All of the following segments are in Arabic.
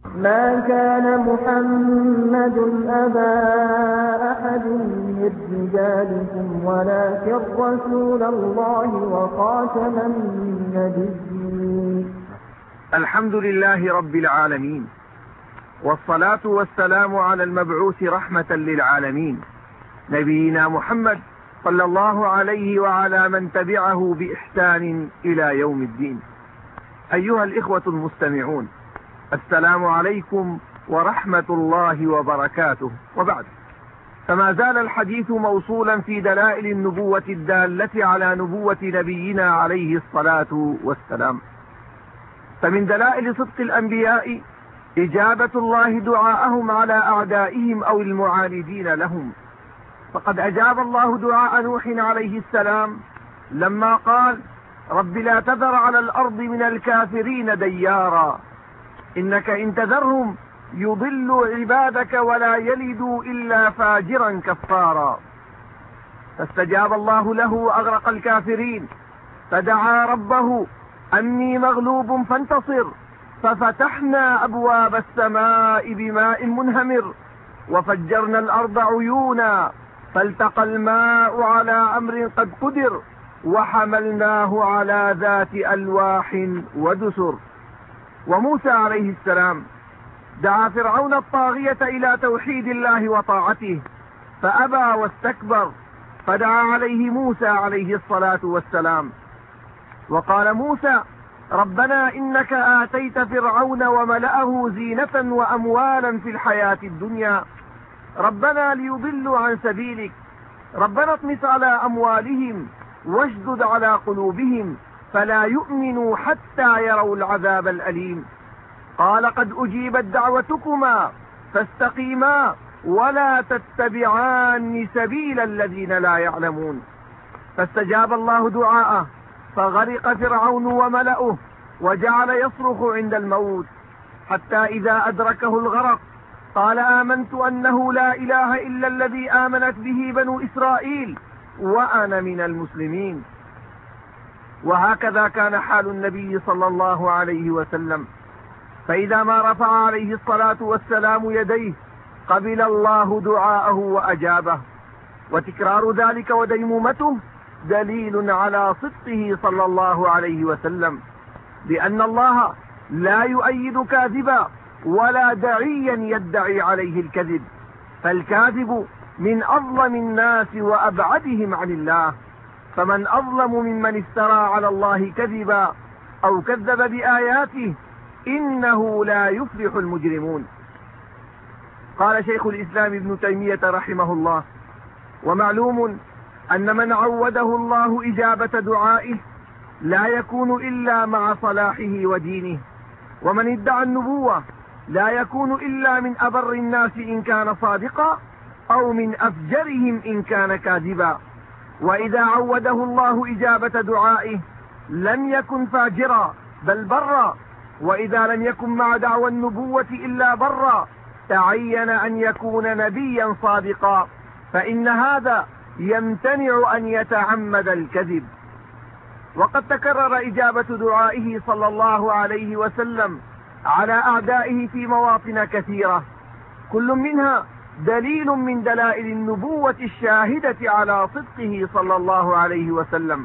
ما كان محمد أبا أحد من رجالكم ولكن رسول الله وخاتم النبيين. الحمد لله رب العالمين، والصلاة والسلام على المبعوث رحمة للعالمين نبينا محمد صلى الله عليه وعلى من تبعه بإحسان إلى يوم الدين. أيها الإخوة المستمعون، السلام عليكم ورحمة الله وبركاته. وبعد، فما زال الحديث موصولا في دلائل النبوة الدالة على نبوة نبينا عليه الصلاة والسلام. فمن دلائل صدق الأنبياء إجابة الله دعاءهم على أعدائهم أو المعاندين لهم، فقد أجاب الله دعاء نوح عليه السلام لما قال: رب لا تذر على الأرض من الكافرين ديارا إنك إن تذرهم يضلوا عبادك ولا يلدوا إلا فاجرا كفارا. فاستجاب الله له وأغرق الكافرين، فدعا ربه أني مغلوب فانتصر، ففتحنا أبواب السماء بماء منهمر وفجرنا الأرض عيونا فالتقى الماء على أمر قد قدر وحملناه على ذات ألواح ودسر. وموسى عليه السلام دعا فرعون الطاغية إلى توحيد الله وطاعته فأبى واستكبر، فدعا عليه موسى عليه الصلاة والسلام وقال موسى: ربنا إنك آتيت فرعون وملأه زينة وأموالا في الحياة الدنيا، ربنا ليضلوا عن سبيلك، ربنا اطمس على أموالهم واشدد على قلوبهم فلا يؤمنوا حتى يروا العذاب الأليم. قال: قد أجيبت دعوتكما فاستقيما ولا تتبعان سبيل الذين لا يعلمون. فاستجاب الله دعاءه فغرق فرعون وملأه وجعل يصرخ عند الموت، حتى إذا أدركه الغرق قال: آمنت أنه لا إله إلا الذي آمنت به بنو إسرائيل وأنا من المسلمين. وهكذا كان حال النبي صلى الله عليه وسلم، فإذا ما رفع عليه الصلاة والسلام يديه قبل الله دعاءه وأجابه. وتكرار ذلك وديمومته دليل على صدقه صلى الله عليه وسلم، لأن الله لا يؤيد كاذبا ولا داعيا يدعي عليه الكذب، فالكاذب من أظلم الناس وأبعدهم عن الله، فمن أظلم ممن افترى على الله كذبا أو كذب بآياته، إنه لا يفلح المجرمون. قال شيخ الإسلام ابن تيمية رحمه الله: ومعلوم أن من عوده الله إجابة دعائه لا يكون إلا مع صلاحه ودينه، ومن ادعى النبوة لا يكون إلا من أبر الناس إن كان صادقا أو من أفجرهم إن كان كاذبا. وإذا عوده الله إجابة دعائه لم يكن فاجرا بل برا، وإذا لم يكن مع دعوى النبوة إلا برا تعين أن يكون نبيا صادقا، فإن هذا يمتنع أن يتعمد الكذب. وقد تكرر إجابة دعائه صلى الله عليه وسلم على أعدائه في مواطن كثيرة، كل منها دليل من دلائل النبوة الشاهدة على صدقه صلى الله عليه وسلم.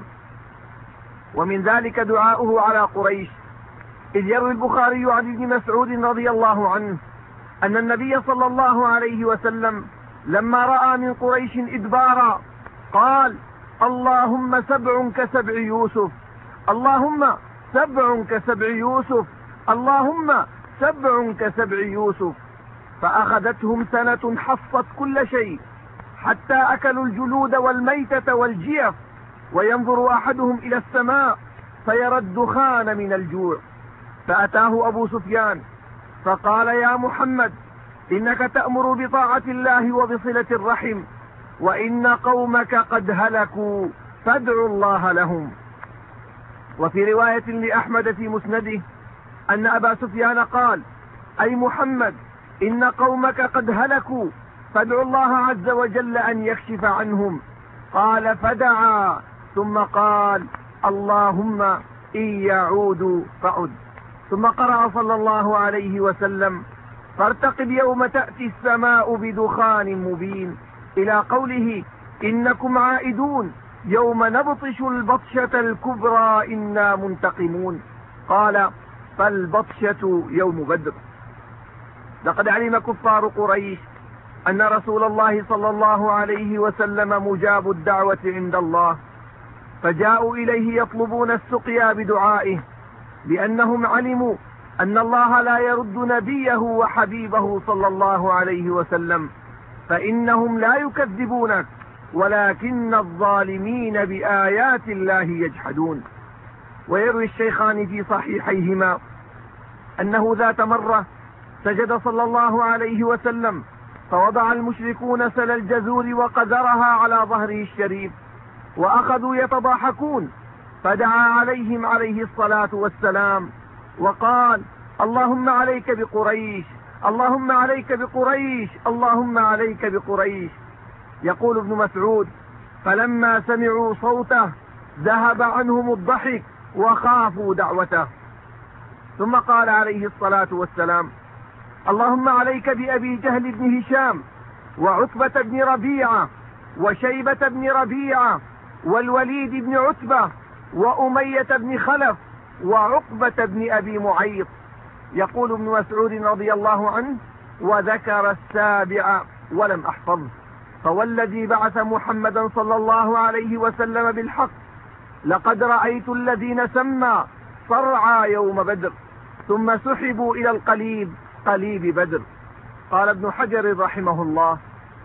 ومن ذلك دعاؤه على قريش، إذ يروي البخاري عن ابن مسعود رضي الله عنه أن النبي صلى الله عليه وسلم لما رأى من قريش إدبارا قال: اللهم سبع كسبع يوسف، اللهم سبع كسبع يوسف، اللهم سبع كسبع يوسف. فأخذتهم سنة حصت كل شيء حتى أكلوا الجلود والميتة والجيف، وينظر أحدهم إلى السماء فيرى الدخان من الجوع. فأتاه أبو سفيان فقال: يا محمد، إنك تأمر بطاعة الله وبصلة الرحم، وإن قومك قد هلكوا فادعوا الله لهم. وفي رواية لأحمد في مسنده أن أبا سفيان قال: أي محمد، إن قومك قد هلكوا فادعوا الله عز وجل أن يكشف عنهم. قال: فدعا ثم قال: اللهم إن يعودوا فعد. ثم قرأ صلى الله عليه وسلم فارتقب يوم تأتي السماء بدخان مبين، إلى قوله إنكم عائدون يوم نبطش البطشة الكبرى إنا منتقمون. قال فالبطشة يوم بدر. لقد علم كفار قريش أن رسول الله صلى الله عليه وسلم مجاب الدعوة عند الله، فجاءوا إليه يطلبون السقيا بدعائه، لأنهم علموا أن الله لا يرد نبيه وحبيبه صلى الله عليه وسلم، فإنهم لا يكذبونك ولكن الظالمين بآيات الله يجحدون. ويروي الشيخان في صحيحيهما أنه ذات مرة سجد صلى الله عليه وسلم، فوضع المشركون سل الجزور وقدرها على ظهره الشريف، وأخذوا يتضاحكون، فدعا عليهم عليه الصلاة والسلام وقال اللهم عليك بقريش، اللهم عليك بقريش، اللهم عليك بقريش. يقول ابن مسعود فلما سمعوا صوته ذهب عنهم الضحك وخافوا دعوته. ثم قال عليه الصلاة والسلام اللهم عليك بأبي جهل بن هشام وعتبة بن ربيعة وشيبة بن ربيعة والوليد بن عتبة وأمية بن خلف وعقبة بن أبي معيط. يقول ابن مسعود رضي الله عنه وذكر السابع ولم أحفظه، فوالذي بعث محمدا صلى الله عليه وسلم بالحق لقد رأيت الذين سمى صرعى يوم بدر ثم سحبوا إلى القليب قليب بدر. قال ابن حجر رحمه الله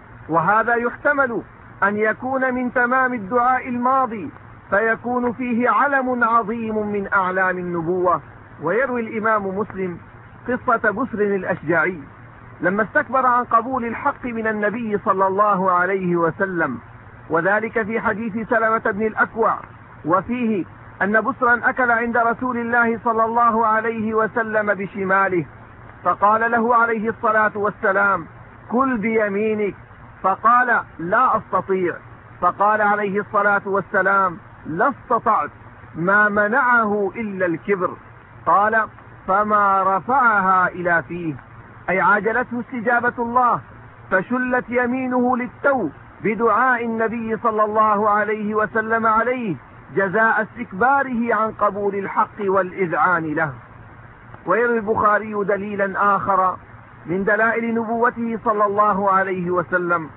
وهذا يحتمل أن يكون من تمام الدعاء الماضي، فيكون فيه علم عظيم من أعلام النبوة. ويروي الإمام مسلم قصة بسر الأشجعي لما استكبر عن قبول الحق من النبي صلى الله عليه وسلم، وذلك في حديث سلمة بن الأكوع، وفيه أن بسرا أكل عند رسول الله صلى الله عليه وسلم بشماله، فقال له عليه الصلاة والسلام كل بيمينك، فقال لا أستطيع، فقال عليه الصلاة والسلام لا استطعت، ما منعه إلا الكبر. قال فما رفعها إلى فيه، أي عاجلته استجابة الله، فشلت يمينه للتو بدعاء النبي صلى الله عليه وسلم عليه جزاء استكباره عن قبول الحق والإذعان له. ويروي البخاري دليلا آخر من دلائل نبوته صلى الله عليه وسلم،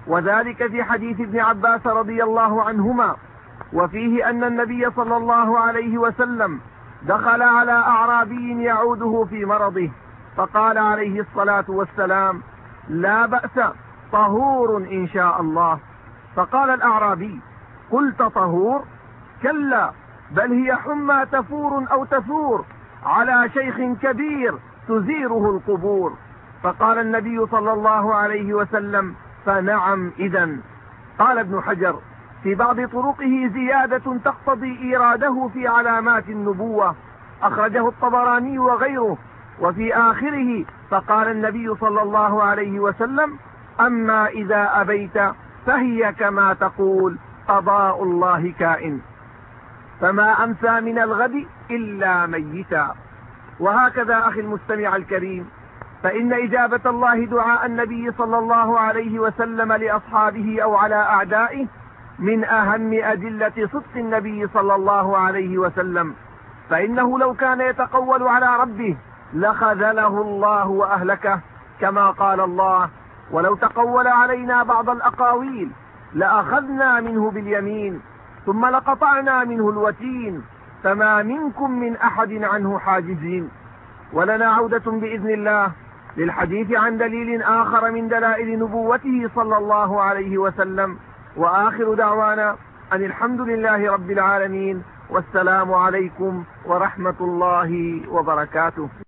وذلك في حديث ابن عباس رضي الله عنهما، وفيه أن النبي صلى الله عليه وسلم دخل على أعرابي يعوده في مرضه، فقال عليه الصلاة والسلام لا بأس طهور إن شاء الله. فقال الأعرابي قلت طهور؟ كلا، بل هي حمى تفور أو تثور على شيخ كبير تزيره القبور. فقال النبي صلى الله عليه وسلم فنعم إذن. قال ابن حجر في بعض طرقه زيادة تقتضي إيراده في علامات النبوة، أخرجه الطبراني وغيره، وفي آخره فقال النبي صلى الله عليه وسلم أما إذا أبيت فهي كما تقول قضاء الله كائن، فما أمسى من الغد إلا ميتا. وهكذا أخي المستمع الكريم، فإن إجابة الله دعاء النبي صلى الله عليه وسلم لأصحابه أو على أعدائه من أهم أدلة صدق النبي صلى الله عليه وسلم، فإنه لو كان يتقول على ربه لخذله الله وأهلكه، كما قال الله ولو تقول علينا بعض الأقاويل لأخذنا منه باليمين ثم لقطعنا منه الوتين فما منكم من أحد عنه حاجزين. ولنا عودة بإذن الله للحديث عن دليل آخر من دلائل نبوته صلى الله عليه وسلم، وآخر دعوانا أن الحمد لله رب العالمين، والسلام عليكم ورحمة الله وبركاته.